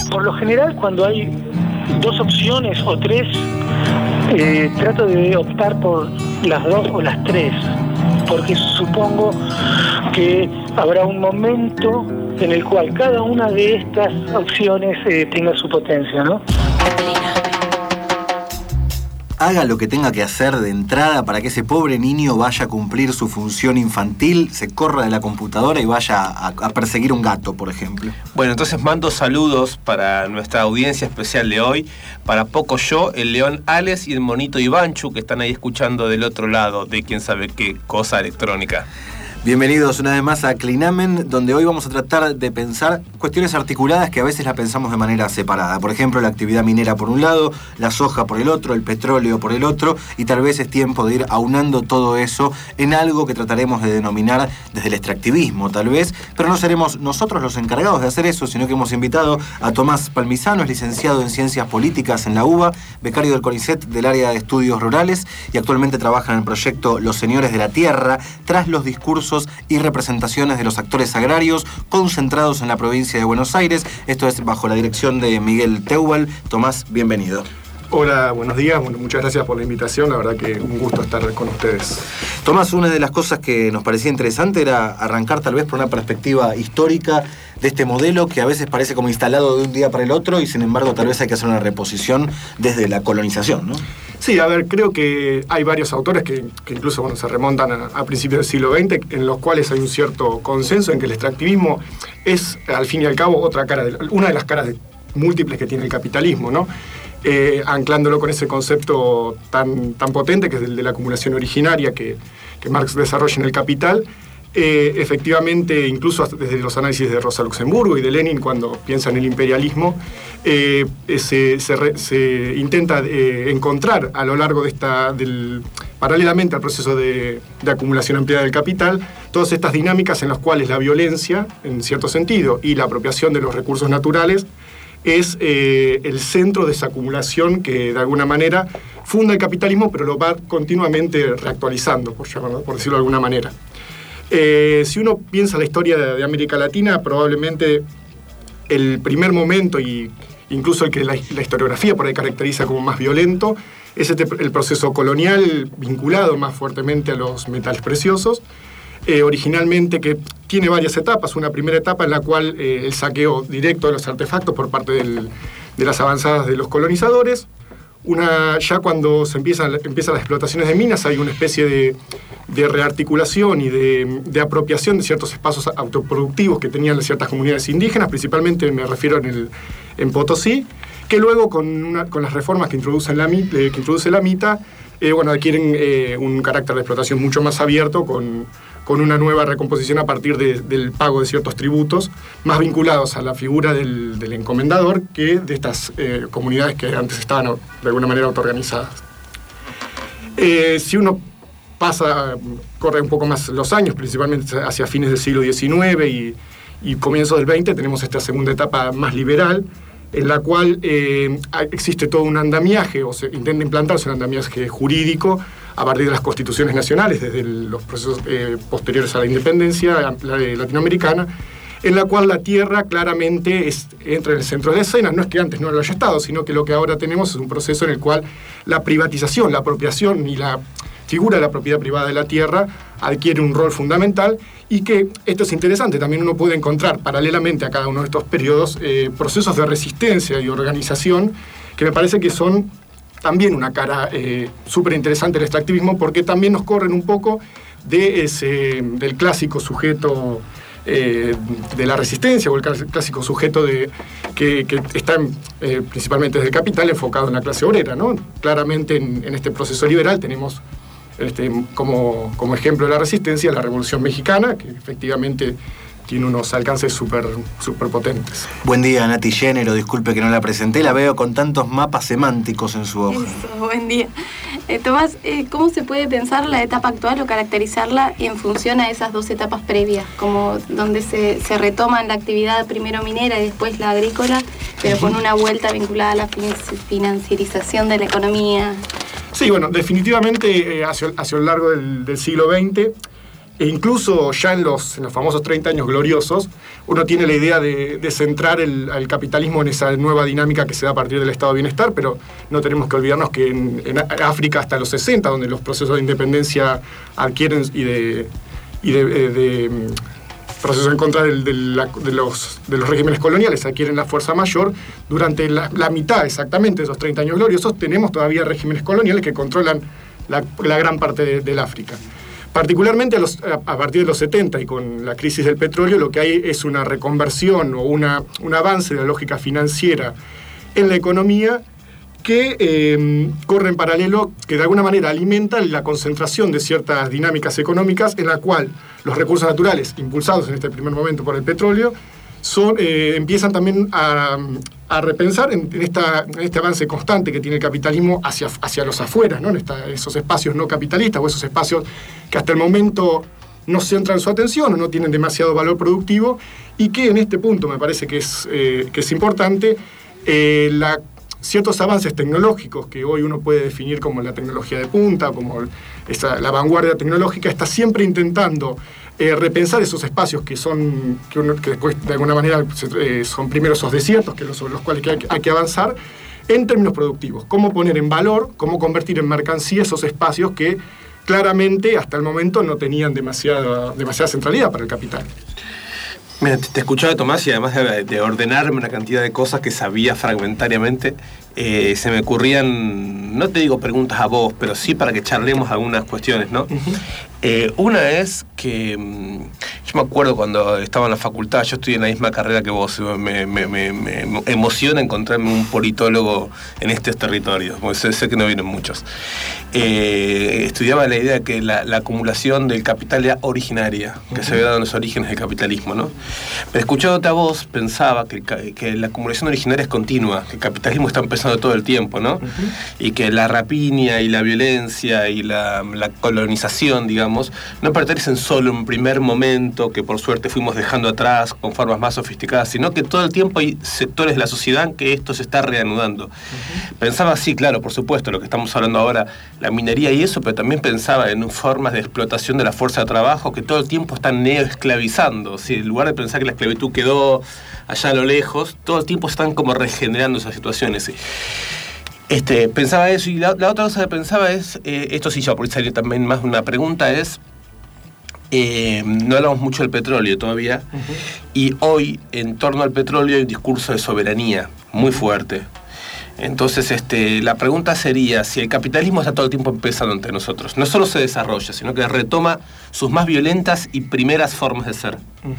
Por lo general, cuando hay dos opciones o tres, trato de optar por las dos o las tres, porque supongo que habrá un momento en el cual cada una de estas opciones tenga su potencia, ¿no? Haga lo que tenga que hacer de entrada para que ese pobre niño vaya a cumplir su función infantil, se corra de la computadora y vaya a perseguir un gato, por ejemplo. Bueno, entonces mando saludos para nuestra audiencia especial de hoy, para Poco Yo, el león Alex y el monito Ivanchu, que están ahí escuchando del otro lado de quién sabe qué cosa electrónica. Bienvenidos una vez más a Clinamen, donde hoy vamos a tratar de pensar cuestiones articuladas que a veces la pensamos de manera separada. Por ejemplo, la actividad minera por un lado, la soja por el otro, el petróleo por el otro, y tal vez es tiempo de ir aunando todo eso en algo que trataremos de denominar desde el extractivismo, tal vez, pero no seremos nosotros los encargados de hacer eso, sino que hemos invitado a Tomás Palmisano, es licenciado en Ciencias Políticas en la UBA, becario del CONICET del área de estudios rurales y actualmente trabaja en el proyecto Los Señores de la Tierra, tras los discursos y representaciones de los actores agrarios concentrados en la provincia de Buenos Aires. Esto es bajo la dirección de Miguel Teubal. Tomás, bienvenido. Hola, buenos días. Bueno, muchas gracias por la invitación. La verdad que un gusto estar con ustedes. Tomás, una de las cosas que nos parecía interesante era arrancar tal vez por una perspectiva histórica de este modelo que a veces parece como instalado de un día para el otro y sin embargo tal vez hay que hacer una reposición desde la colonización, ¿no? Sí, a ver, creo que hay varios autores que incluso se remontan a principios del siglo XX, en los cuales hay un cierto consenso en que el extractivismo es, al fin y al cabo, una de las caras múltiples que tiene el capitalismo, ¿no? Anclándolo con ese concepto tan potente que es el de la acumulación originaria que Marx desarrolla en El Capital. Efectivamente, incluso desde los análisis de Rosa Luxemburgo y de Lenin, cuando piensan en el imperialismo, se intenta encontrar a lo largo de paralelamente al proceso de acumulación ampliada del capital, todas estas dinámicas en las cuales la violencia, en cierto sentido, y la apropiación de los recursos naturales es el centro de esa acumulación que de alguna manera funda el capitalismo, pero lo va continuamente reactualizando, por decirlo de alguna manera. Si uno piensa la historia de América Latina, probablemente el primer momento, y incluso el que la historiografía por ahí caracteriza como más violento, es el proceso colonial vinculado más fuertemente a los metales preciosos, originalmente que tiene varias etapas. Una primera etapa en la cual el saqueo directo de los artefactos por parte de las avanzadas de los colonizadores. Ya cuando empiezan las explotaciones de minas hay una especie de rearticulación y de apropiación de ciertos espacios autoproductivos que tenían ciertas comunidades indígenas, principalmente me refiero en Potosí, que luego con las reformas que introduce la MITA, adquieren un carácter de explotación mucho más abierto con una nueva recomposición a partir del pago de ciertos tributos, más vinculados a la figura del encomendador que de estas comunidades que antes estaban de alguna manera autoorganizadas. Si uno corre un poco más los años, principalmente hacia fines del siglo XIX y comienzos del XX, tenemos esta segunda etapa más liberal, en la cual existe todo un andamiaje, o se intenta implantarse un andamiaje jurídico a partir de las constituciones nacionales, desde los procesos posteriores a la independencia latinoamericana, en la cual la tierra claramente entra en el centro de escena. No es que antes no lo haya estado, sino que lo que ahora tenemos es un proceso en el cual la privatización, la apropiación y la figura de la propiedad privada de la tierra adquiere un rol fundamental, y que esto es interesante, también uno puede encontrar paralelamente a cada uno de estos periodos procesos de resistencia y organización que me parece que son también una cara súper interesante del extractivismo, porque también nos corren un poco del clásico sujeto de la resistencia, o el clásico sujeto que está principalmente desde el capital enfocado en la clase obrera, ¿no? Claramente en este proceso liberal tenemos como ejemplo de la resistencia la Revolución Mexicana, que efectivamente tiene unos alcances súper potentes. Buen día, Nati Género, disculpe que no la presenté, la veo con tantos mapas semánticos en su hoja. Buen día. Tomás, ¿cómo se puede pensar la etapa actual o caracterizarla en función a esas dos etapas previas, como donde se retoman la actividad primero minera y después la agrícola, pero con una vuelta vinculada a la financiarización de la economía? Sí, bueno, definitivamente hacia lo largo del siglo XX E incluso ya en los famosos 30 años gloriosos, uno tiene la idea de centrar al capitalismo en esa nueva dinámica que se da a partir del estado de bienestar, pero no tenemos que olvidarnos que en África hasta los 60, donde los procesos de independencia adquieren y de procesos en contra de los regímenes coloniales adquieren la fuerza mayor, durante la mitad exactamente de esos 30 años gloriosos tenemos todavía regímenes coloniales que controlan la gran parte del África. Particularmente a partir de los 70 y con la crisis del petróleo, lo que hay es una reconversión o un avance de la lógica financiera en la economía que corre en paralelo, que de alguna manera alimenta la concentración de ciertas dinámicas económicas en la cual los recursos naturales, impulsados en este primer momento por el petróleo, empiezan también a repensar en este avance constante que tiene el capitalismo hacia los afueras, ¿no? Esos espacios no capitalistas o esos espacios que hasta el momento no centran su atención o no tienen demasiado valor productivo, y que en este punto me parece que es importante ciertos avances tecnológicos que hoy uno puede definir como la tecnología de punta, como la vanguardia tecnológica, está siempre intentando repensar esos espacios que después de alguna manera son primero esos desiertos sobre los cuales hay que avanzar en términos productivos. Cómo poner en valor, cómo convertir en mercancía esos espacios que claramente hasta el momento no tenían demasiada centralidad para el capital. Mira, te escuchaba, Tomás, y además de ordenarme una cantidad de cosas que sabía fragmentariamente, se me ocurrían, no te digo preguntas a vos, pero sí para que charlemos algunas cuestiones, ¿no? Uh-huh. Una es que yo me acuerdo cuando estaba en la facultad, yo estudié en la misma carrera que vos, me emociona encontrarme un politólogo en estos territorios, porque sé que no vienen muchos. Estudiaba la idea de que la acumulación del capital era originaria, que se había dado en los orígenes del capitalismo, ¿no? Pero escuchándote a vos, pensaba que la acumulación originaria es continua, que el capitalismo está empezando todo el tiempo, ¿no? Uh-huh. Y que la rapiña y la violencia y la colonización, digamos, no pertenecen solo en un primer momento que por suerte fuimos dejando atrás con formas más sofisticadas, sino que todo el tiempo hay sectores de la sociedad en que esto se está reanudando. Uh-huh. Pensaba así, claro, por supuesto, lo que estamos hablando ahora, la minería y eso, pero también pensaba en formas de explotación de la fuerza de trabajo que todo el tiempo están neoesclavizando. ¿Sí? En lugar de pensar que la esclavitud quedó allá a lo lejos, todo el tiempo están como regenerando esas situaciones. ¿Sí? Pensaba eso, y la otra cosa que pensaba es, esto sí, ya por salir también más una pregunta, es, no hablamos mucho del petróleo todavía, uh-huh. Y hoy en torno al petróleo hay un discurso de soberanía muy fuerte. Entonces, la pregunta sería si el capitalismo está todo el tiempo empezando entre nosotros. No solo se desarrolla, sino que retoma sus más violentas y primeras formas de ser. Uh-huh.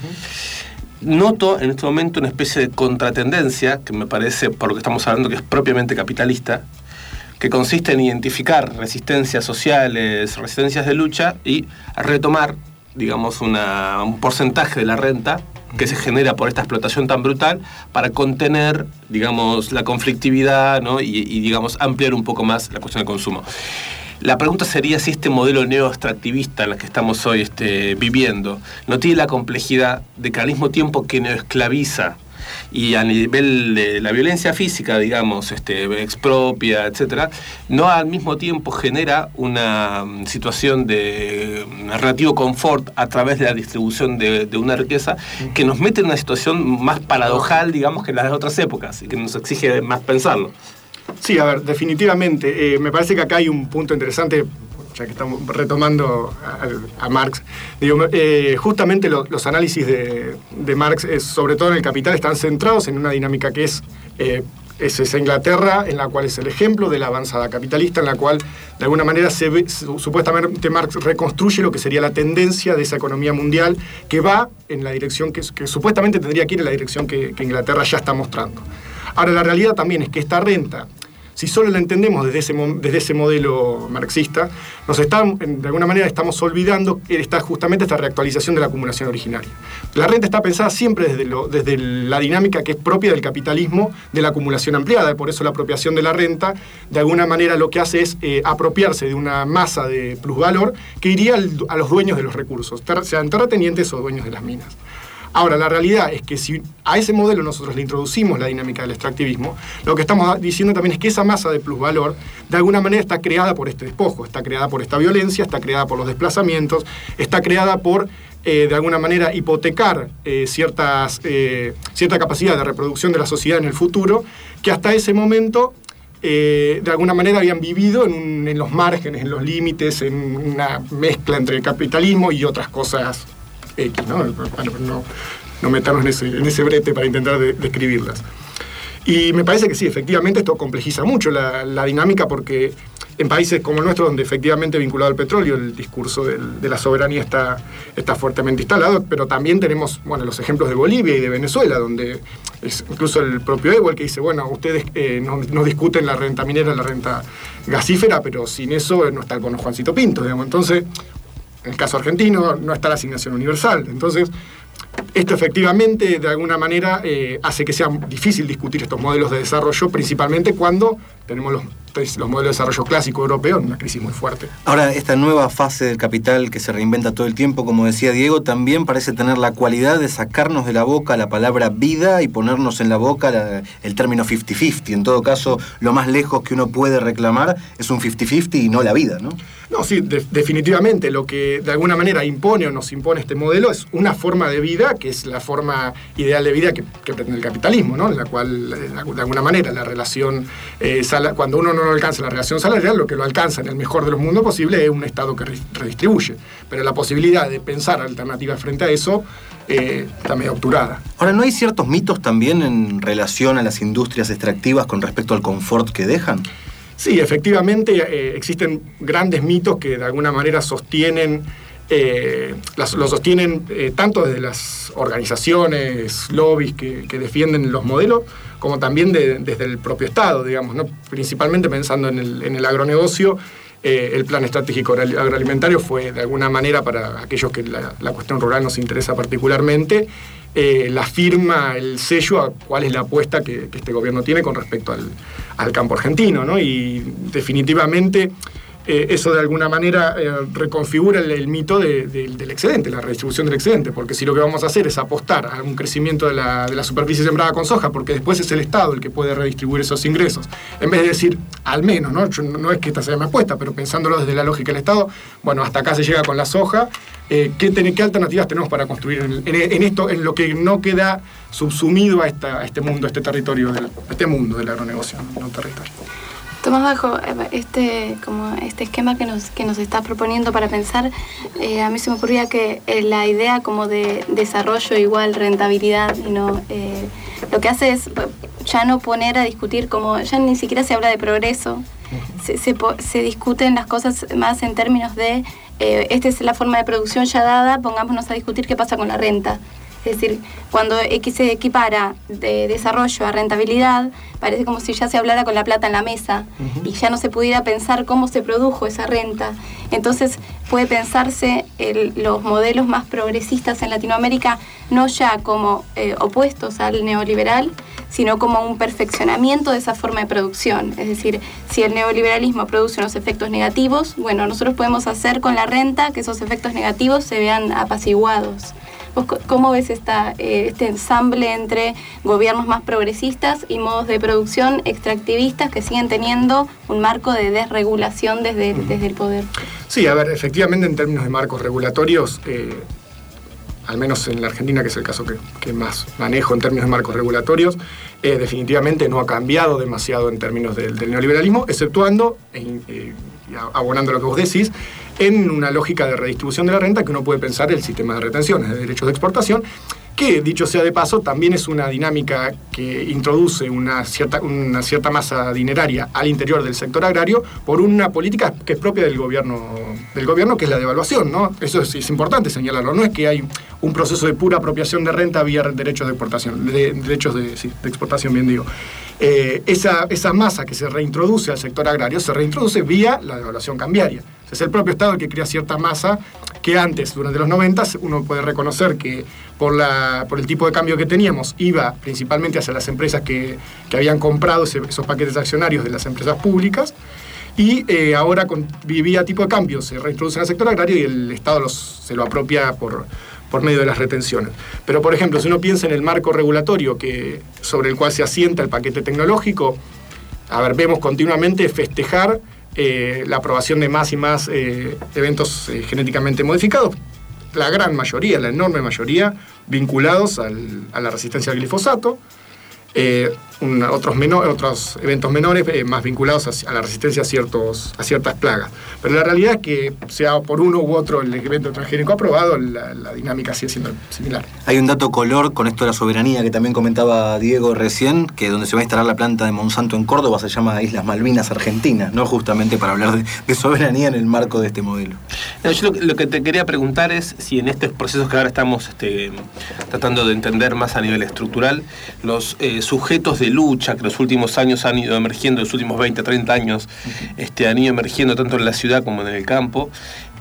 Noto en este momento una especie de contratendencia, que me parece, por lo que estamos hablando, que es propiamente capitalista, que consiste en identificar resistencias sociales, resistencias de lucha, y retomar, digamos, un porcentaje de la renta que se genera por esta explotación tan brutal para contener, digamos, la conflictividad, ¿no? y digamos, ampliar un poco más la cuestión del consumo. La pregunta sería si este modelo neoextractivista en el que estamos hoy viviendo no tiene la complejidad de que al mismo tiempo que neoesclaviza y a nivel de la violencia física, digamos, expropia, etcétera, no al mismo tiempo genera una situación de relativo confort a través de la distribución de una riqueza que nos mete en una situación más paradojal, digamos, que las de otras épocas y que nos exige más pensarlo. Sí, a ver, definitivamente. Me parece que acá hay un punto interesante, ya que estamos retomando a Marx. Digo, justamente los análisis de Marx, sobre todo en el Capital, están centrados en una dinámica que es esa Inglaterra, en la cual es el ejemplo de la avanzada capitalista, en la cual de alguna manera supuestamente Marx reconstruye lo que sería la tendencia de esa economía mundial que va en la dirección que supuestamente tendría que ir en la dirección que Inglaterra ya está mostrando. Ahora, la realidad también es que esta renta, si solo la entendemos desde ese modelo marxista, de alguna manera estamos olvidando justamente esta reactualización de la acumulación originaria. La renta está pensada siempre desde la dinámica que es propia del capitalismo de la acumulación ampliada, y por eso la apropiación de la renta, de alguna manera lo que hace es apropiarse de una masa de plusvalor que iría a los dueños de los recursos, sean terratenientes o dueños de las minas. Ahora, la realidad es que si a ese modelo nosotros le introducimos la dinámica del extractivismo, lo que estamos diciendo también es que esa masa de plusvalor, de alguna manera está creada por este despojo, está creada por esta violencia, está creada por los desplazamientos, está creada por, de alguna manera, hipotecar cierta capacidad de reproducción de la sociedad en el futuro, que hasta ese momento de alguna manera habían vivido en los márgenes, en los límites, en una mezcla entre el capitalismo y otras cosas X, ¿no? No meternos en ese brete para intentar describirlas. Y me parece que sí, efectivamente esto complejiza mucho la dinámica, porque en países como el nuestro, donde efectivamente vinculado al petróleo el discurso de la soberanía está fuertemente instalado, pero también tenemos los ejemplos de Bolivia y de Venezuela, donde es incluso el propio Evo el que dice, ustedes no discuten la renta minera, la renta gasífera, pero sin eso no está el bono Juancito Pinto, digamos. Entonces, en el caso argentino, no está la asignación universal. Entonces, esto efectivamente, de alguna manera, hace que sea difícil discutir estos modelos de desarrollo, principalmente cuando tenemos los modelos de desarrollo clásico europeo en una crisis muy fuerte. Ahora, esta nueva fase del capital que se reinventa todo el tiempo, como decía Diego, también parece tener la cualidad de sacarnos de la boca la palabra vida y ponernos en la boca el término 50-50. En todo caso, lo más lejos que uno puede reclamar es un 50-50 y no la vida, ¿no? No, sí, definitivamente. Lo que de alguna manera impone o nos impone este modelo es una forma de vida que es la forma ideal de vida que pretende el capitalismo, ¿no? En la cual, de alguna manera, la relación, cuando uno no alcanza la relación salarial, lo que lo alcanza en el mejor de los mundos posible es un Estado que redistribuye. Pero la posibilidad de pensar alternativas frente a eso está medio obturada. Ahora, ¿no hay ciertos mitos también en relación a las industrias extractivas con respecto al confort que dejan? Sí, efectivamente existen grandes mitos que de alguna manera sostienen, lo sostienen tanto desde las organizaciones, lobbies que defienden los modelos, como también desde el propio Estado, digamos, ¿no? Principalmente pensando en el agronegocio. El plan estratégico agroalimentario fue de alguna manera, para aquellos que la cuestión rural nos interesa particularmente, la firma, el sello a cuál es la apuesta que este gobierno tiene con respecto al campo argentino, ¿no? Y definitivamente eso de alguna manera reconfigura el mito del excedente, la redistribución del excedente, porque si lo que vamos a hacer es apostar a un crecimiento de la superficie sembrada con soja, porque después es el Estado el que puede redistribuir esos ingresos, en vez de decir, al menos, ¿no? No es que esta sea mi apuesta, pero pensándolo desde la lógica del Estado, hasta acá se llega con la soja, ¿qué alternativas tenemos para construir en esto, en lo que no queda subsumido a este mundo, a este territorio, este mundo del agronegocio, no territorio? Tomás, bajo este esquema que nos estás proponiendo para pensar, a mí se me ocurría que la idea como de desarrollo igual rentabilidad, ¿no? Lo que hace es ya no poner a discutir, como ya ni siquiera se habla de progreso, se discuten las cosas más en términos de esta es la forma de producción ya dada, pongámonos a discutir qué pasa con la renta. Es decir, cuando se equipara de desarrollo a rentabilidad, parece como si ya se hablara con la plata en la mesa y ya no se pudiera pensar cómo se produjo esa renta. Entonces puede pensarse los modelos más progresistas en Latinoamérica no ya como opuestos al neoliberal, sino como un perfeccionamiento de esa forma de producción. Es decir, si el neoliberalismo produce unos efectos negativos, nosotros podemos hacer con la renta que esos efectos negativos se vean apaciguados. ¿Vos cómo ves este ensamble entre gobiernos más progresistas y modos de producción extractivistas que siguen teniendo un marco de desregulación desde el poder? Sí, efectivamente en términos de marcos regulatorios, al menos en la Argentina, que es el caso que más manejo en términos de marcos regulatorios, definitivamente no ha cambiado demasiado en términos del neoliberalismo, exceptuando, abonando lo que vos decís, en una lógica de redistribución de la renta que uno puede pensar el sistema de retenciones de derechos de exportación, que, dicho sea de paso, también es una dinámica que introduce una cierta masa dineraria al interior del sector agrario por una política que es propia del gobierno, que es la devaluación, ¿no? Eso es importante señalarlo. No es que hay un proceso de pura apropiación de renta vía derechos de exportación, de exportación, bien digo. Esa masa que se reintroduce al sector agrario se reintroduce vía la devaluación cambiaria. Es el propio Estado el que crea cierta masa que antes, durante los 90, uno puede reconocer que por el tipo de cambio que teníamos, iba principalmente hacia las empresas que habían comprado esos paquetes accionarios de las empresas públicas, y ahora vía tipo de cambio se reintroduce en el sector agrario y el Estado se lo apropia por por medio de las retenciones. Pero, por ejemplo, si uno piensa en el marco regulatorio sobre el cual se asienta el paquete tecnológico, vemos continuamente festejar la aprobación de más y más eventos genéticamente modificados, la gran mayoría, la enorme mayoría, vinculados a la resistencia al glifosato, otros eventos menores más vinculados a la resistencia a ciertas plagas. Pero la realidad es que, sea por uno u otro el evento transgénico aprobado, la dinámica sigue siendo similar. Hay un dato color con esto de la soberanía que también comentaba Diego recién, que donde se va a instalar la planta de Monsanto en Córdoba se llama Islas Malvinas Argentinas, ¿no? Justamente para hablar de soberanía en el marco de este modelo. No, yo lo que te quería preguntar es si en estos procesos que ahora estamos tratando de entender más a nivel estructural, los sujetos de lucha que los últimos años han ido emergiendo, los últimos 20, 30 años han ido emergiendo tanto en la ciudad como en el campo,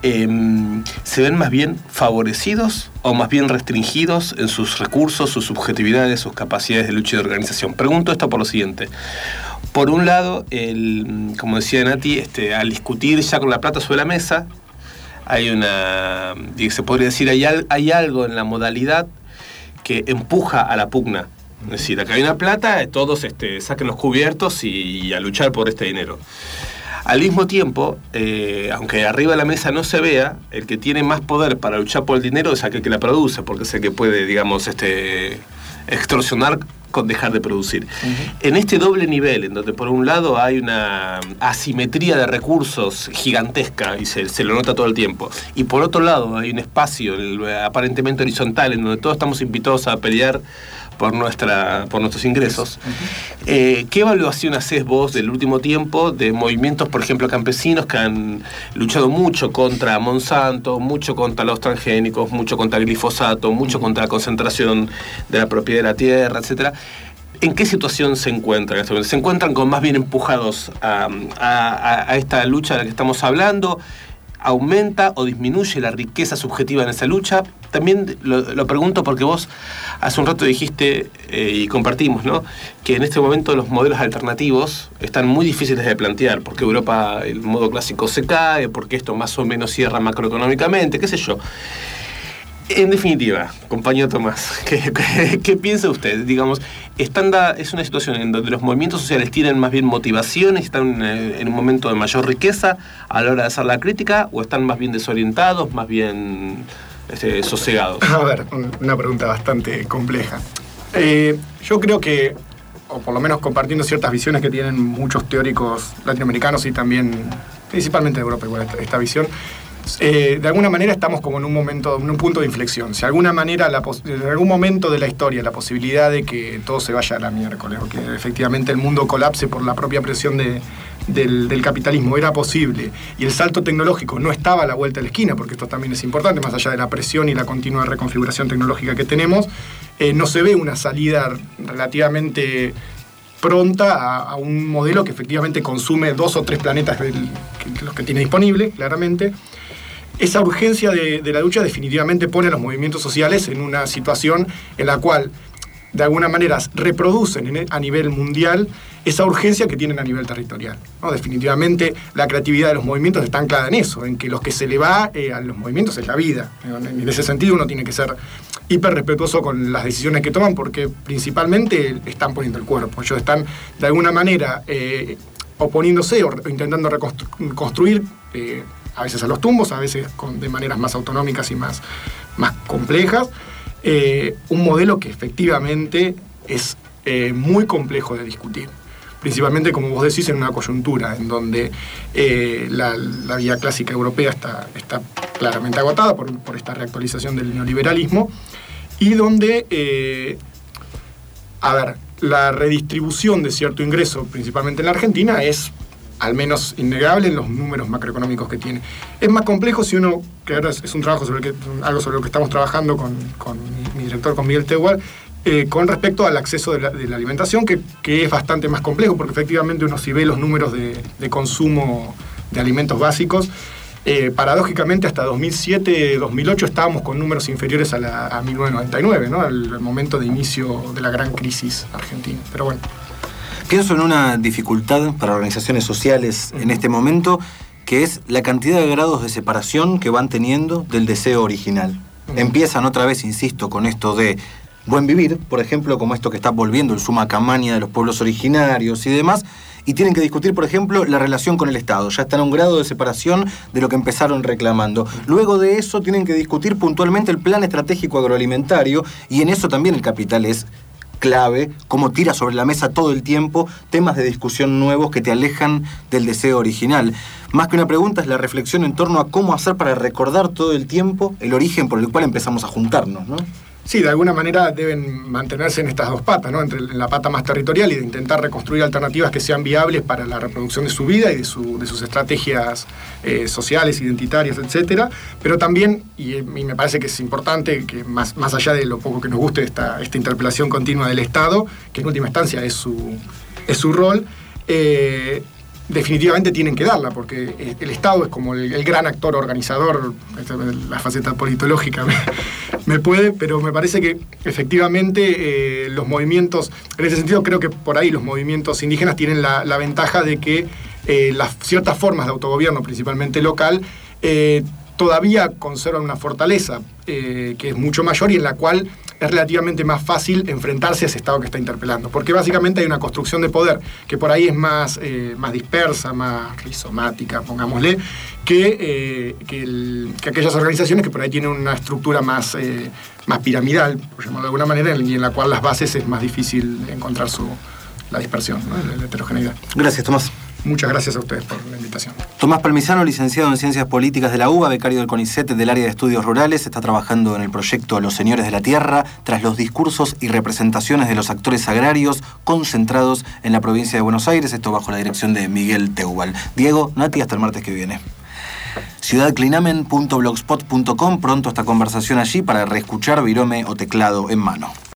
¿se ven más bien favorecidos o más bien restringidos en sus recursos, sus subjetividades, sus capacidades de lucha y de organización? Pregunto esto por lo siguiente. Por un lado, como decía Nati, al discutir ya con la plata sobre la mesa, hay se podría decir, hay algo en la modalidad que empuja a la pugna. Es decir, acá hay una plata, todos saquen los cubiertos y a luchar por este dinero. Al mismo tiempo, aunque arriba de la mesa no se vea, el que tiene más poder para luchar por el dinero es aquel que la produce, porque es el que puede, digamos, extorsionar con dejar de producir. En este doble nivel, en donde por un lado hay una asimetría de recursos gigantesca y se lo nota todo el tiempo, y por otro lado hay un espacio aparentemente horizontal en donde todos estamos invitados a pelear por nuestros ingresos. ¿Qué evaluación hacés vos del último tiempo de movimientos, por ejemplo, campesinos que han luchado mucho contra Monsanto, mucho contra los transgénicos, mucho contra el glifosato, mucho contra la concentración de la propiedad de la tierra, etcétera? ¿En qué situación se encuentran? ¿Se encuentran con más bien empujados a esta lucha de la que estamos hablando? ¿Aumenta o disminuye la riqueza subjetiva en esa lucha? También lo pregunto porque vos hace un rato dijiste y compartimos, ¿no?, que en este momento los modelos alternativos están muy difíciles de plantear, porque Europa, el modo clásico se cae, porque esto más o menos cierra macroeconómicamente, qué sé yo. En definitiva, compañero Tomás, ¿qué piensa usted? Digamos, es una situación en donde los movimientos sociales tienen más bien motivaciones, están en un momento de mayor riqueza a la hora de hacer la crítica, o están más bien desorientados, más bien sosegados. A ver, una pregunta bastante compleja. Yo creo que, o por lo menos compartiendo ciertas visiones que tienen muchos teóricos latinoamericanos y también, principalmente de Europa, igual esta visión, de alguna manera estamos como en un punto de inflexión. Si de alguna manera, en algún momento de la historia, la posibilidad de que todo se vaya a la miércoles, o que efectivamente el mundo colapse por la propia presión del capitalismo era posible, y el salto tecnológico no estaba a la vuelta de la esquina, porque esto también es importante, más allá de la presión y la continua reconfiguración tecnológica que tenemos, no se ve una salida relativamente pronta a un modelo que efectivamente consume 2 o 3 planetas los que tiene disponible, claramente. Esa urgencia de la lucha definitivamente pone a los movimientos sociales en una situación en la cual, de alguna manera, reproducen a nivel mundial esa urgencia que tienen a nivel territorial, ¿no? Definitivamente la creatividad de los movimientos está anclada en eso, en que lo que se le va a los movimientos es la vida. En ese sentido uno tiene que ser hiper respetuoso con las decisiones que toman, porque principalmente están poniendo el cuerpo. Ellos están, de alguna manera, oponiéndose o intentando reconstruir, a veces a los tumbos, a veces de maneras más autonómicas y más complejas, un modelo que efectivamente es muy complejo de discutir. Principalmente, como vos decís, en una coyuntura en donde la vía clásica europea está claramente agotada por esta reactualización del neoliberalismo, y donde, la redistribución de cierto ingreso, principalmente en la Argentina, es al menos innegable en los números macroeconómicos que tiene. Es más complejo si uno, que ahora es un trabajo algo sobre lo que estamos trabajando con mi director, con Miguel Tehual, con respecto al acceso de la alimentación, que es bastante más complejo, porque efectivamente uno, si ve los números de consumo de alimentos básicos, paradójicamente hasta 2007-2008 estábamos con números inferiores a 1999, ¿no?, al momento de inicio de la gran crisis argentina. Pero bueno. Pienso en una dificultad para organizaciones sociales en este momento, que es la cantidad de grados de separación que van teniendo del deseo original. Empiezan otra vez, insisto, con esto de buen vivir, por ejemplo, como esto que está volviendo el summa camaña de los pueblos originarios y demás, y tienen que discutir, por ejemplo, la relación con el Estado. Ya están a un grado de separación de lo que empezaron reclamando. Luego de eso tienen que discutir puntualmente el plan estratégico agroalimentario, y en eso también el capital es clave, como tira sobre la mesa todo el tiempo temas de discusión nuevos que te alejan del deseo original. Más que una pregunta, es la reflexión en torno a cómo hacer para recordar todo el tiempo el origen por el cual empezamos a juntarnos, ¿no? Sí, de alguna manera deben mantenerse en estas dos patas, ¿no? Entre la pata más territorial y de intentar reconstruir alternativas que sean viables para la reproducción de su vida y de sus estrategias sociales, identitarias, etcétera. Pero también, y me parece que es importante, que más allá de lo poco que nos guste esta interpelación continua del Estado, que en última instancia es su rol, definitivamente tienen que darla, porque el Estado es como el gran actor organizador. La faceta politológica me puede, pero me parece que efectivamente los movimientos, en ese sentido creo que por ahí los movimientos indígenas tienen la ventaja de que las ciertas formas de autogobierno, principalmente local, todavía conservan una fortaleza que es mucho mayor y en la cual es relativamente más fácil enfrentarse a ese Estado que está interpelando. Porque básicamente hay una construcción de poder que por ahí es más dispersa, más rizomática, pongámosle, que aquellas organizaciones que por ahí tienen una estructura más piramidal, por llamarlo de alguna manera, y en la cual las bases es más difícil encontrar la dispersión, ¿no? La heterogeneidad. Gracias, Tomás. Muchas gracias a ustedes por la invitación. Tomás Palmisano, licenciado en Ciencias Políticas de la UBA, becario del CONICET del área de estudios rurales, está trabajando en el proyecto Los Señores de la Tierra, tras los discursos y representaciones de los actores agrarios concentrados en la provincia de Buenos Aires, esto bajo la dirección de Miguel Teubal. Diego, Nati, hasta el martes que viene. ciudadclinamen.blogspot.com, pronto esta conversación allí para reescuchar virome o teclado en mano.